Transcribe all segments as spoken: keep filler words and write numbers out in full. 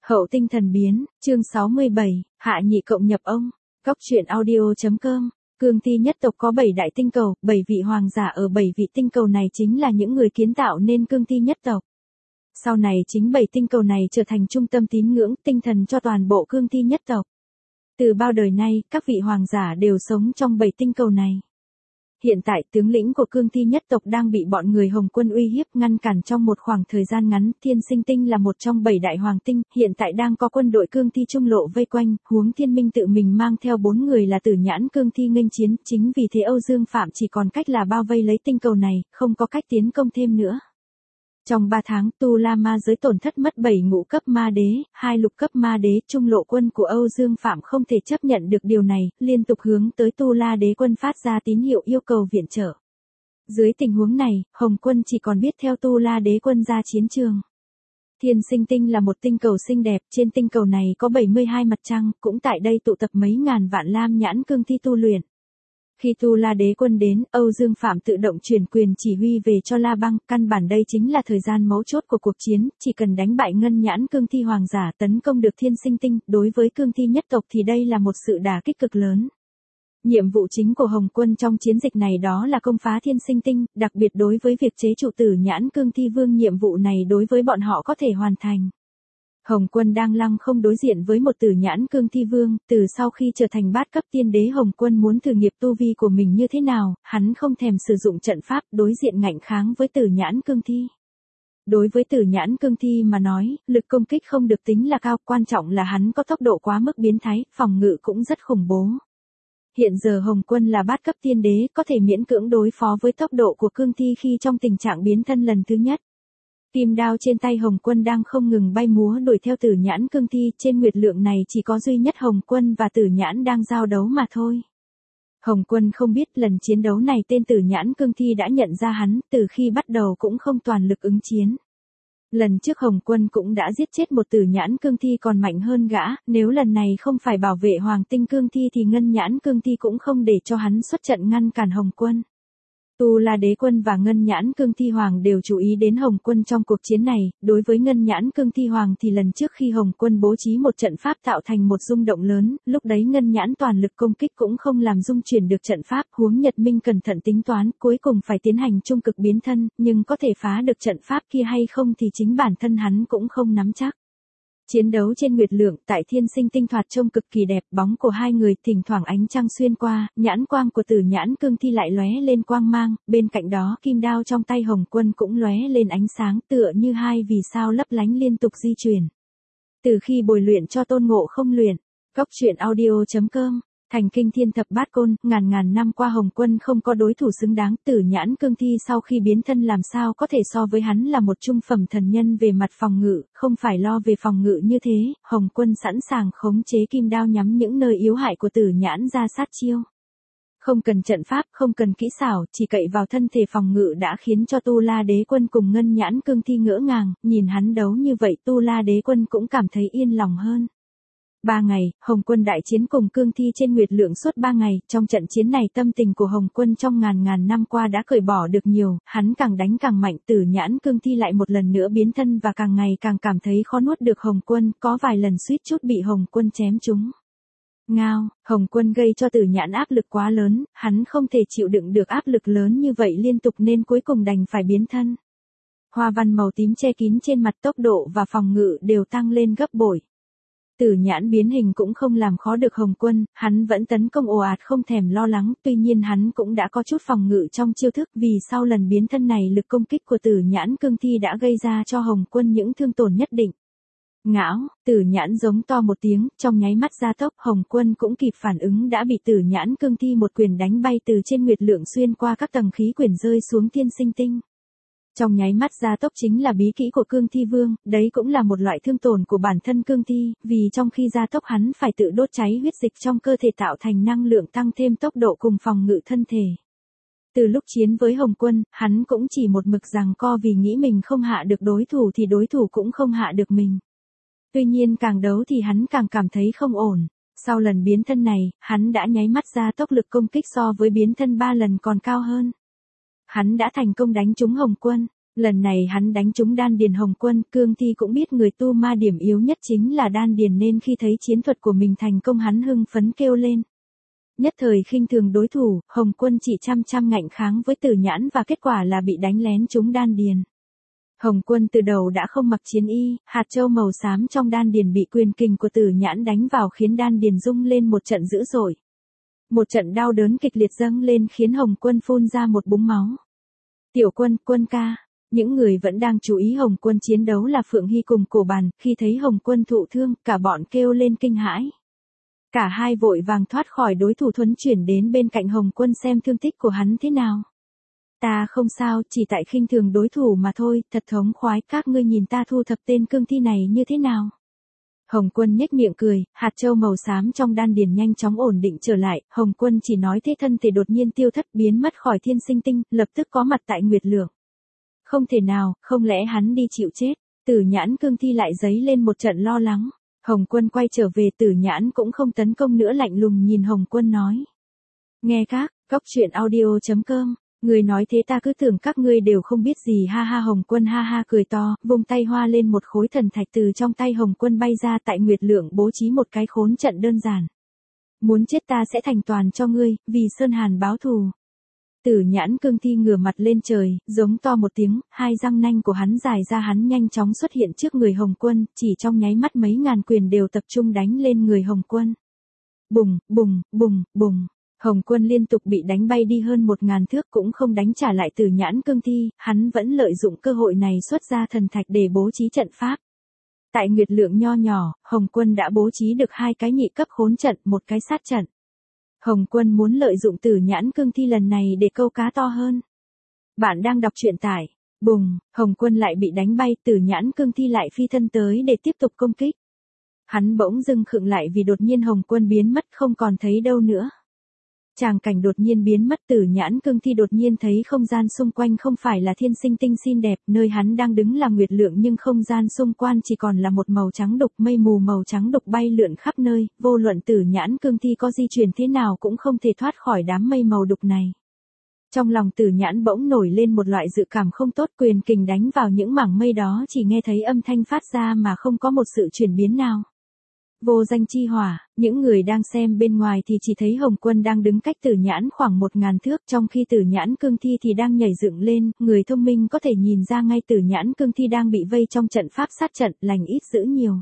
Hậu tinh thần biến, chương sáu mươi bảy, hạ nhị cộng nhập ông. Góc truyện audio.com. Cương thi nhất tộc có bảy đại tinh cầu, bảy vị hoàng giả ở bảy vị tinh cầu này chính là những người kiến tạo nên cương thi nhất tộc. Sau này chính bảy tinh cầu này trở thành trung tâm tín ngưỡng tinh thần cho toàn bộ cương thi nhất tộc. Từ bao đời nay, các vị hoàng giả đều sống trong bảy tinh cầu này. Hiện tại tướng lĩnh của cương thi nhất tộc đang bị bọn người Hồng Quân uy hiếp ngăn cản trong một khoảng thời gian ngắn. Thiên Sinh Tinh là một trong bảy đại hoàng tinh, hiện tại đang có quân đội cương thi trung lộ vây quanh, huống Thiên Minh tự mình mang theo bốn người là tử nhãn cương thi nghênh chiến. Chính vì thế Âu Dương Phạm chỉ còn cách là bao vây lấy tinh cầu này, không có cách tiến công thêm nữa. Trong ba tháng, Tu La Ma giới tổn thất mất bảy ngũ cấp ma đế, hai lục cấp ma đế, trung lộ quân của Âu Dương Phạm không thể chấp nhận được điều này, liên tục hướng tới Tu La đế quân phát ra tín hiệu yêu cầu viện trợ. Dưới tình huống này, Hồng Quân chỉ còn biết theo Tu La đế quân ra chiến trường. Thiên Sinh Tinh là một tinh cầu xinh đẹp, trên tinh cầu này có bảy mươi hai mặt trăng, cũng tại đây tụ tập mấy ngàn vạn lam nhãn cương thi tu luyện. Khi Tu La đế quân đến, Âu Dương Phạm tự động chuyển quyền chỉ huy về cho La Băng, căn bản đây chính là thời gian mấu chốt của cuộc chiến, chỉ cần đánh bại ngân nhãn cương thi hoàng giả tấn công được Thiên Sinh Tinh, đối với cương thi nhất tộc thì đây là một sự đả kích cực lớn. Nhiệm vụ chính của Hồng Quân trong chiến dịch này đó là công phá Thiên Sinh Tinh, đặc biệt đối với việc chế trụ tử nhãn cương thi vương, nhiệm vụ này đối với bọn họ có thể hoàn thành. Hồng Quân đang lăng không đối diện với một tử nhãn cương thi vương, từ sau khi trở thành bát cấp tiên đế Hồng Quân muốn thử nghiệp tu vi của mình như thế nào, hắn không thèm sử dụng trận pháp đối diện ngạnh kháng với tử nhãn cương thi. Đối với tử nhãn cương thi mà nói, lực công kích không được tính là cao, quan trọng là hắn có tốc độ quá mức biến thái, phòng ngự cũng rất khủng bố. Hiện giờ Hồng Quân là bát cấp tiên đế, có thể miễn cưỡng đối phó với tốc độ của cương thi khi trong tình trạng biến thân lần thứ nhất. Kim đao trên tay Hồng Quân đang không ngừng bay múa đuổi theo tử nhãn cương thi, trên nguyệt lượng này chỉ có duy nhất Hồng Quân và tử nhãn đang giao đấu mà thôi. Hồng Quân không biết lần chiến đấu này tên tử nhãn cương thi đã nhận ra hắn, từ khi bắt đầu cũng không toàn lực ứng chiến. Lần trước Hồng Quân cũng đã giết chết một tử nhãn cương thi còn mạnh hơn gã, nếu lần này không phải bảo vệ hoàng tinh cương thi thì ngân nhãn cương thi cũng không để cho hắn xuất trận ngăn cản Hồng Quân. Tu La đế quân và ngân nhãn cương thi hoàng đều chú ý đến Hồng Quân trong cuộc chiến này, đối với ngân nhãn cương thi hoàng thì lần trước khi Hồng Quân bố trí một trận pháp tạo thành một rung động lớn, lúc đấy ngân nhãn toàn lực công kích cũng không làm rung chuyển được trận pháp, huống Nhật Minh cẩn thận tính toán, cuối cùng phải tiến hành trung cực biến thân, nhưng có thể phá được trận pháp kia hay không thì chính bản thân hắn cũng không nắm chắc. Chiến đấu trên nguyệt lượng tại Thiên Sinh Tinh thoạt trông cực kỳ đẹp, bóng của hai người thỉnh thoảng ánh trăng xuyên qua, nhãn quang của tử nhãn cương thi lại lóe lên quang mang, bên cạnh đó kim đao trong tay Hồng Quân cũng lóe lên ánh sáng tựa như hai vì sao lấp lánh liên tục di chuyển. Từ khi bồi luyện cho Tôn Ngộ Không luyện, góc truyện audio.com. Thành kinh thiên thập bát côn, ngàn ngàn năm qua Hồng Quân không có đối thủ xứng đáng, tử nhãn cương thi sau khi biến thân làm sao có thể so với hắn là một trung phẩm thần nhân về mặt phòng ngự, không phải lo về phòng ngự như thế, Hồng Quân sẵn sàng khống chế kim đao nhắm những nơi yếu hại của tử nhãn ra sát chiêu. Không cần trận pháp, không cần kỹ xảo, chỉ cậy vào thân thể phòng ngự đã khiến cho Tu La đế quân cùng ngân nhãn cương thi ngỡ ngàng, nhìn hắn đấu như vậy Tu La đế quân cũng cảm thấy yên lòng hơn. Ba ngày, Hồng Quân đại chiến cùng cương thi trên nguyệt lượng suốt ba ngày, trong trận chiến này tâm tình của Hồng Quân trong ngàn ngàn năm qua đã cởi bỏ được nhiều, hắn càng đánh càng mạnh, tử nhãn cương thi lại một lần nữa biến thân và càng ngày càng cảm thấy khó nuốt được Hồng Quân, có vài lần suýt chút bị Hồng Quân chém trúng. Ngao, Hồng Quân gây cho tử nhãn áp lực quá lớn, hắn không thể chịu đựng được áp lực lớn như vậy liên tục nên cuối cùng đành phải biến thân. Hoa văn màu tím che kín trên mặt, tốc độ và phòng ngự đều tăng lên gấp bội. Tử nhãn biến hình cũng không làm khó được Hồng Quân, hắn vẫn tấn công ồ ạt không thèm lo lắng, tuy nhiên hắn cũng đã có chút phòng ngự trong chiêu thức vì sau lần biến thân này lực công kích của tử nhãn cương thi đã gây ra cho Hồng Quân những thương tổn nhất định. Ngão, tử nhãn giống to một tiếng, trong nháy mắt gia tốc, Hồng Quân cũng kịp phản ứng đã bị tử nhãn cương thi một quyền đánh bay từ trên nguyệt lượng xuyên qua các tầng khí quyển rơi xuống Thiên Sinh Tinh. Trong nháy mắt gia tốc chính là bí kỹ của cương thi vương, đấy cũng là một loại thương tổn của bản thân cương thi, vì trong khi gia tốc hắn phải tự đốt cháy huyết dịch trong cơ thể tạo thành năng lượng tăng thêm tốc độ cùng phòng ngự thân thể. Từ lúc chiến với Hồng Quân, hắn cũng chỉ một mực giằng co vì nghĩ mình không hạ được đối thủ thì đối thủ cũng không hạ được mình. Tuy nhiên càng đấu thì hắn càng cảm thấy không ổn. Sau lần biến thân này, hắn đã nháy mắt gia tốc lực công kích so với biến thân ba lần còn cao hơn. Hắn đã thành công đánh trúng Hồng Quân. Lần này hắn đánh trúng đan điền Hồng Quân, Cương Thi cũng biết người tu ma điểm yếu nhất chính là đan điền nên khi thấy chiến thuật của mình thành công hắn hưng phấn kêu lên. Nhất thời khinh thường đối thủ, Hồng Quân chỉ chăm chăm ngạnh kháng với Tử Nhãn và kết quả là bị đánh lén trúng đan điền. Hồng Quân từ đầu đã không mặc chiến y, hạt châu màu xám trong đan điền bị quyền kình của Tử Nhãn đánh vào khiến đan điền rung lên một trận dữ dội. Một trận đau đớn kịch liệt dâng lên khiến Hồng Quân phun ra một búng máu. Tiểu Quân, Quân ca. Những người vẫn đang chú ý Hồng Quân chiến đấu là Phượng Hy cùng Cổ Bàn, khi thấy Hồng Quân thụ thương, cả bọn kêu lên kinh hãi. Cả hai vội vàng thoát khỏi đối thủ thuấn chuyển đến bên cạnh Hồng Quân xem thương tích của hắn thế nào. Ta không sao, chỉ tại khinh thường đối thủ mà thôi, thật thống khoái, các ngươi nhìn ta thu thập tên cương thi này như thế nào. Hồng Quân nhếch miệng cười, hạt châu màu xám trong đan điền nhanh chóng ổn định trở lại, Hồng Quân chỉ nói thế thân thể đột nhiên tiêu thất biến mất khỏi thiên sinh tinh, lập tức có mặt tại Nguyệt Lượng. Không thể nào, không lẽ hắn đi chịu chết, Tử Nhãn cương thi lại dấy lên một trận lo lắng. Hồng Quân quay trở về, Tử Nhãn cũng không tấn công nữa, lạnh lùng nhìn Hồng Quân nói. Nghe các, cóc truyện audio chấm com, người nói thế ta cứ tưởng các ngươi đều không biết gì ha ha. Hồng Quân ha ha cười to, vung tay hoa lên một khối thần thạch từ trong tay Hồng Quân bay ra, tại Nguyệt Lượng bố trí một cái khốn trận đơn giản. Muốn chết ta sẽ thành toàn cho ngươi, vì Sơn Hàn báo thù. Tử Nhãn cương thi ngửa mặt lên trời, giống to một tiếng, hai răng nanh của hắn dài ra, hắn nhanh chóng xuất hiện trước người Hồng Quân, chỉ trong nháy mắt mấy ngàn quyền đều tập trung đánh lên người Hồng Quân. Bùng, bùng, bùng, bùng, Hồng Quân liên tục bị đánh bay đi hơn một ngàn thước cũng không đánh trả lại Tử Nhãn cương thi, hắn vẫn lợi dụng cơ hội này xuất ra thần thạch để bố trí trận pháp. Tại Nguyệt Lượng nho nhỏ, Hồng Quân đã bố trí được hai cái nhị cấp khốn trận, một cái sát trận. Hồng Quân muốn lợi dụng Tử Nhãn cương thi lần này để câu cá to hơn. Bạn đang đọc truyện tải. Bùng, Hồng Quân lại bị đánh bay, Tử Nhãn cương thi lại phi thân tới để tiếp tục công kích. Hắn bỗng dưng khựng lại vì đột nhiên Hồng Quân biến mất không còn thấy đâu nữa. Tràng cảnh đột nhiên biến mất, Tử Nhãn cương thi đột nhiên thấy không gian xung quanh không phải là thiên sinh tinh xinh đẹp, nơi hắn đang đứng là Nguyệt Lượng nhưng không gian xung quanh chỉ còn là một màu trắng đục, mây mù màu trắng đục bay lượn khắp nơi, vô luận Tử Nhãn cương thi có di chuyển thế nào cũng không thể thoát khỏi đám mây màu đục này. Trong lòng Tử Nhãn bỗng nổi lên một loại dự cảm không tốt, quyền kình đánh vào những mảng mây đó chỉ nghe thấy âm thanh phát ra mà không có một sự chuyển biến nào. Vô danh chi hỏa, những người đang xem bên ngoài thì chỉ thấy Hồng Quân đang đứng cách Tử Nhãn khoảng một ngàn thước, trong khi Tử Nhãn cương thi thì đang nhảy dựng lên, người thông minh có thể nhìn ra ngay Tử Nhãn cương thi đang bị vây trong trận pháp sát trận, lành ít dữ nhiều.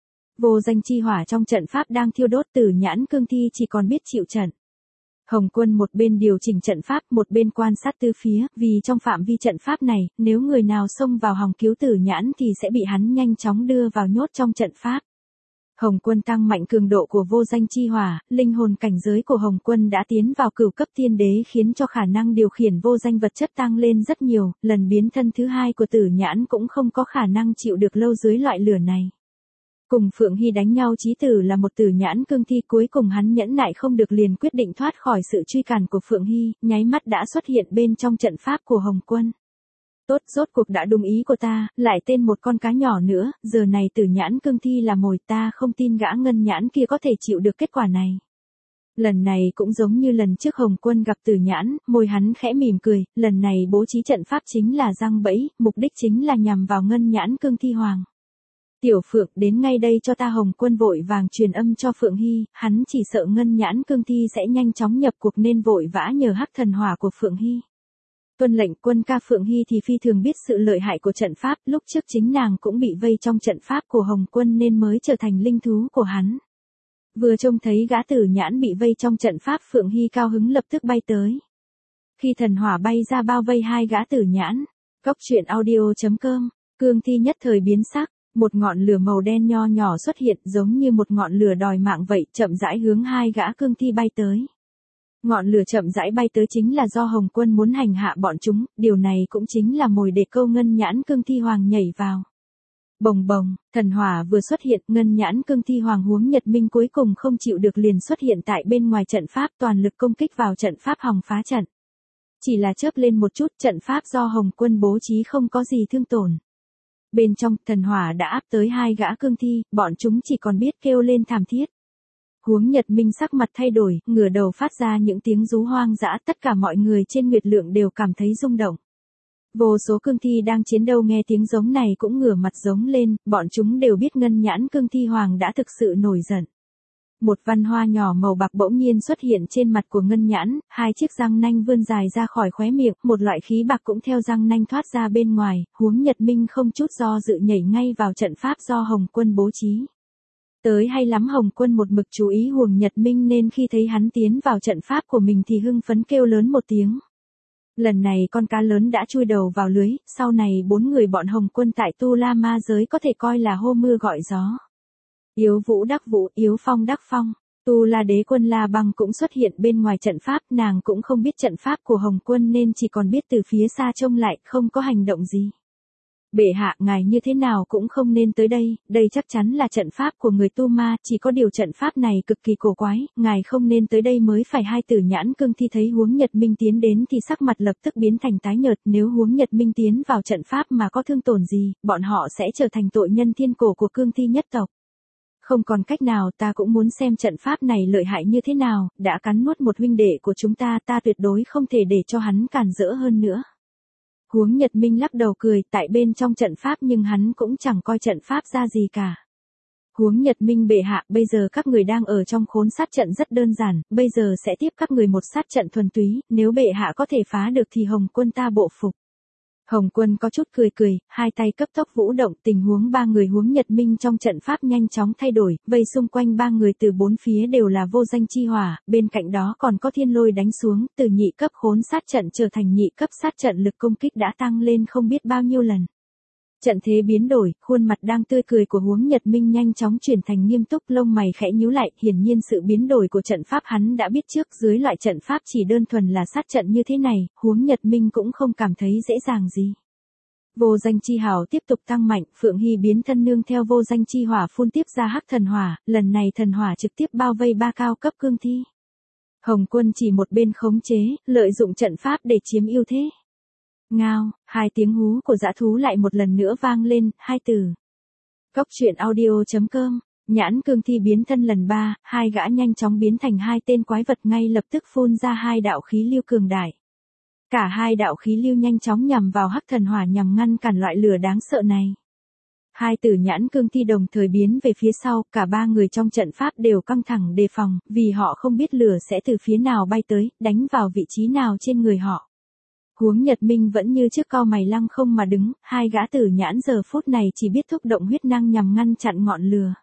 Vô danh chi hỏa trong trận pháp đang thiêu đốt, Tử Nhãn cương thi chỉ còn biết chịu trận. Hồng Quân một bên điều chỉnh trận pháp, một bên quan sát tứ phía, vì trong phạm vi trận pháp này, nếu người nào xông vào hòng cứu Tử Nhãn thì sẽ bị hắn nhanh chóng đưa vào nhốt trong trận pháp. Hồng Quân tăng mạnh cường độ của vô danh chi hỏa, linh hồn cảnh giới của Hồng Quân đã tiến vào cửu cấp tiên đế khiến cho khả năng điều khiển vô danh vật chất tăng lên rất nhiều, lần biến thân thứ hai của Tử Nhãn cũng không có khả năng chịu được lâu dưới loại lửa này. Cùng Phượng Hy đánh nhau chí tử là một Tử Nhãn cương thi, cuối cùng hắn nhẫn nại không được liền quyết định thoát khỏi sự truy cản của Phượng Hy, nháy mắt đã xuất hiện bên trong trận pháp của Hồng Quân. Tốt, rốt cuộc đã đúng ý của ta, lại tên một con cá nhỏ nữa, giờ này Tử Nhãn cương thi là mồi, ta không tin gã Ngân Nhãn kia có thể chịu được kết quả này. Lần này cũng giống như lần trước Hồng Quân gặp Tử Nhãn, môi hắn khẽ mỉm cười, lần này bố trí trận pháp chính là giăng bẫy, mục đích chính là nhằm vào Ngân Nhãn cương thi hoàng. Tiểu Phượng, đến ngay đây cho ta. Hồng Quân vội vàng truyền âm cho Phượng Hy, hắn chỉ sợ Ngân Nhãn cương thi sẽ nhanh chóng nhập cuộc nên vội vã nhờ hắc thần hỏa của Phượng Hy. Tuân lệnh. Quân ca. Phượng Hy thì phi thường biết sự lợi hại của trận pháp, lúc trước chính nàng cũng bị vây trong trận pháp của Hồng Quân nên mới trở thành linh thú của hắn. Vừa trông thấy gã Tử Nhãn bị vây trong trận pháp, Phượng Hy cao hứng lập tức bay tới. Khi thần hỏa bay ra bao vây hai gã Tử Nhãn, cóc truyện audio chấm com, cương thi nhất thời biến sắc, một ngọn lửa màu đen nho nhỏ xuất hiện giống như một ngọn lửa đòi mạng vậy, chậm rãi hướng hai gã cương thi bay tới. Ngọn lửa chậm rãi bay tới chính là do Hồng Quân muốn hành hạ bọn chúng, điều này cũng chính là mồi để câu Ngân Nhãn cương thi hoàng nhảy vào. Bồng bồng, thần hỏa vừa xuất hiện, Ngân Nhãn cương thi hoàng huống Nhật Minh cuối cùng không chịu được liền xuất hiện tại bên ngoài trận pháp, toàn lực công kích vào trận pháp hòng phá trận. Chỉ là chớp lên một chút, trận pháp do Hồng Quân bố trí không có gì thương tổn. Bên trong, thần hỏa đã áp tới hai gã cương thi, bọn chúng chỉ còn biết kêu lên thảm thiết. Huống Nhật Minh sắc mặt thay đổi, ngửa đầu phát ra những tiếng rú hoang dã, tất cả mọi người trên Nguyệt Lượng đều cảm thấy rung động. Vô số cương thi đang chiến đấu nghe tiếng giống này cũng ngửa mặt giống lên, bọn chúng đều biết ngân nhãn cương thi hoàng đã thực sự nổi giận. Một văn hoa nhỏ màu bạc bỗng nhiên xuất hiện trên mặt của ngân nhãn, hai chiếc răng nanh vươn dài ra khỏi khóe miệng, một loại khí bạc cũng theo răng nanh thoát ra bên ngoài, Huống Nhật Minh không chút do dự nhảy ngay vào trận pháp do Hồng Quân bố trí. Tới hay lắm, Hồng Quân một mực chú ý Huống Nhật Minh nên khi thấy hắn tiến vào trận pháp của mình thì hưng phấn kêu lớn một tiếng. Lần này con cá lớn đã chui đầu vào lưới, sau này bốn người bọn Hồng Quân tại Tu La Ma giới có thể coi là hô mưa gọi gió. Yếu vũ đắc vũ, yếu phong đắc phong. Tu La đế quân La Băng cũng xuất hiện bên ngoài trận pháp, nàng cũng không biết trận pháp của Hồng Quân nên chỉ còn biết từ phía xa trông lại, không có hành động gì. Bệ hạ, ngài như thế nào cũng không nên tới đây, đây chắc chắn là trận pháp của người tu ma, chỉ có điều trận pháp này cực kỳ cổ quái, ngài không nên tới đây mới phải. Hai tử nhãn cương thi thấy Huống Nhật Minh tiến đến thì sắc mặt lập tức biến thành tái nhợt, nếu Huống Nhật Minh tiến vào trận pháp mà có thương tổn gì, bọn họ sẽ trở thành tội nhân thiên cổ của cương thi nhất tộc. Không còn cách nào, ta cũng muốn xem trận pháp này lợi hại như thế nào, đã cắn nuốt một huynh đệ của chúng ta, ta tuyệt đối không thể để cho hắn cản rỡ hơn nữa. Huống Nhật Minh lắc đầu cười, tại bên trong trận pháp nhưng hắn cũng chẳng coi trận pháp ra gì cả. Huống Nhật Minh bệ hạ, bây giờ các người đang ở trong khốn sát trận rất đơn giản, bây giờ sẽ tiếp các người một sát trận thuần túy, nếu bệ hạ có thể phá được thì Hồng Quân ta bộ phục. Hồng Quân có chút cười cười, hai tay cấp tốc vũ động, tình huống ba người Huống Nhật Minh trong trận pháp nhanh chóng thay đổi, vây xung quanh ba người từ bốn phía đều là vô danh chi hỏa, bên cạnh đó còn có thiên lôi đánh xuống, từ nhị cấp khốn sát trận trở thành nhị cấp sát trận, lực công kích đã tăng lên không biết bao nhiêu lần. Trận thế biến đổi, khuôn mặt đang tươi cười của Huống Nhật Minh nhanh chóng chuyển thành nghiêm túc, lông mày khẽ nhíu lại, hiển nhiên sự biến đổi của trận pháp hắn đã biết trước, dưới loại trận pháp chỉ đơn thuần là sát trận như thế này, Huống Nhật Minh cũng không cảm thấy dễ dàng gì. Vô danh chi hào tiếp tục tăng mạnh, Phượng Hy biến thân nương theo vô danh chi hỏa phun tiếp ra hắc thần hỏa, lần này thần hỏa trực tiếp bao vây ba cao cấp cương thi. Hồng Quân chỉ một bên khống chế, lợi dụng trận pháp để chiếm ưu thế. Ngao, hai tiếng hú của dã thú lại một lần nữa vang lên, hai từ. Cốc truyện audio chấm com, nhãn cương thi biến thân lần ba, hai gã nhanh chóng biến thành hai tên quái vật ngay lập tức phun ra hai đạo khí lưu cường đại. Cả hai đạo khí lưu nhanh chóng nhằm vào hắc thần hỏa nhằm ngăn cản loại lửa đáng sợ này. Hai tử nhãn cương thi đồng thời biến về phía sau, cả ba người trong trận pháp đều căng thẳng đề phòng, vì họ không biết lửa sẽ từ phía nào bay tới, đánh vào vị trí nào trên người họ. Huống Nhật Minh vẫn như trước cau mày lăng không mà đứng, hai gã tử nhãn giờ phút này chỉ biết thúc động huyết năng nhằm ngăn chặn ngọn lửa.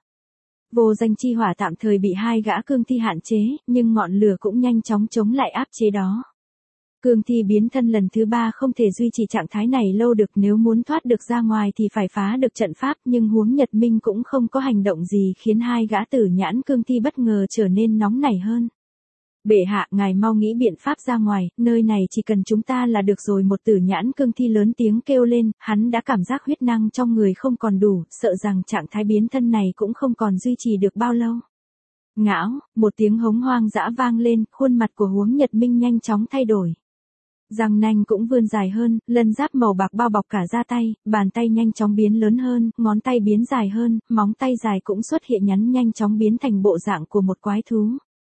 Vô danh chi hỏa tạm thời bị hai gã cương thi hạn chế, nhưng ngọn lửa cũng nhanh chóng chống lại áp chế đó. Cương thi biến thân lần thứ ba không thể duy trì trạng thái này lâu được, nếu muốn thoát được ra ngoài thì phải phá được trận pháp, nhưng Huống Nhật Minh cũng không có hành động gì khiến hai gã tử nhãn cương thi bất ngờ trở nên nóng nảy hơn. Bệ hạ, ngài mau nghĩ biện pháp ra ngoài, nơi này chỉ cần chúng ta là được rồi. Một tử nhãn cương thi lớn tiếng kêu lên, hắn đã cảm giác huyết năng trong người không còn đủ, sợ rằng trạng thái biến thân này cũng không còn duy trì được bao lâu. Ngão, một tiếng hống hoang dã vang lên, khuôn mặt của Huống Nhật Minh nhanh chóng thay đổi. Răng nanh cũng vươn dài hơn, lân giáp màu bạc bao bọc cả da tay, bàn tay nhanh chóng biến lớn hơn, ngón tay biến dài hơn, móng tay dài cũng xuất hiện nhắn nhanh chóng biến thành bộ dạng của một quái thú.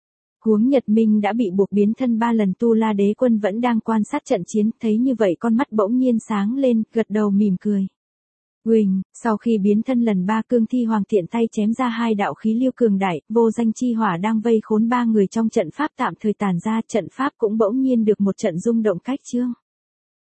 Huống Nhật Minh đã bị buộc biến thân ba lần, Tu La đế quân vẫn đang quan sát trận chiến, thấy như vậy con mắt bỗng nhiên sáng lên, gật đầu mỉm cười. Huỳnh, sau khi biến thân lần ba, cương thi hoàng tiện tay chém ra hai đạo khí lưu cường đại, vô danh chi hỏa đang vây khốn ba người trong trận pháp tạm thời tàn ra, trận pháp cũng bỗng nhiên được một trận rung động cách chương.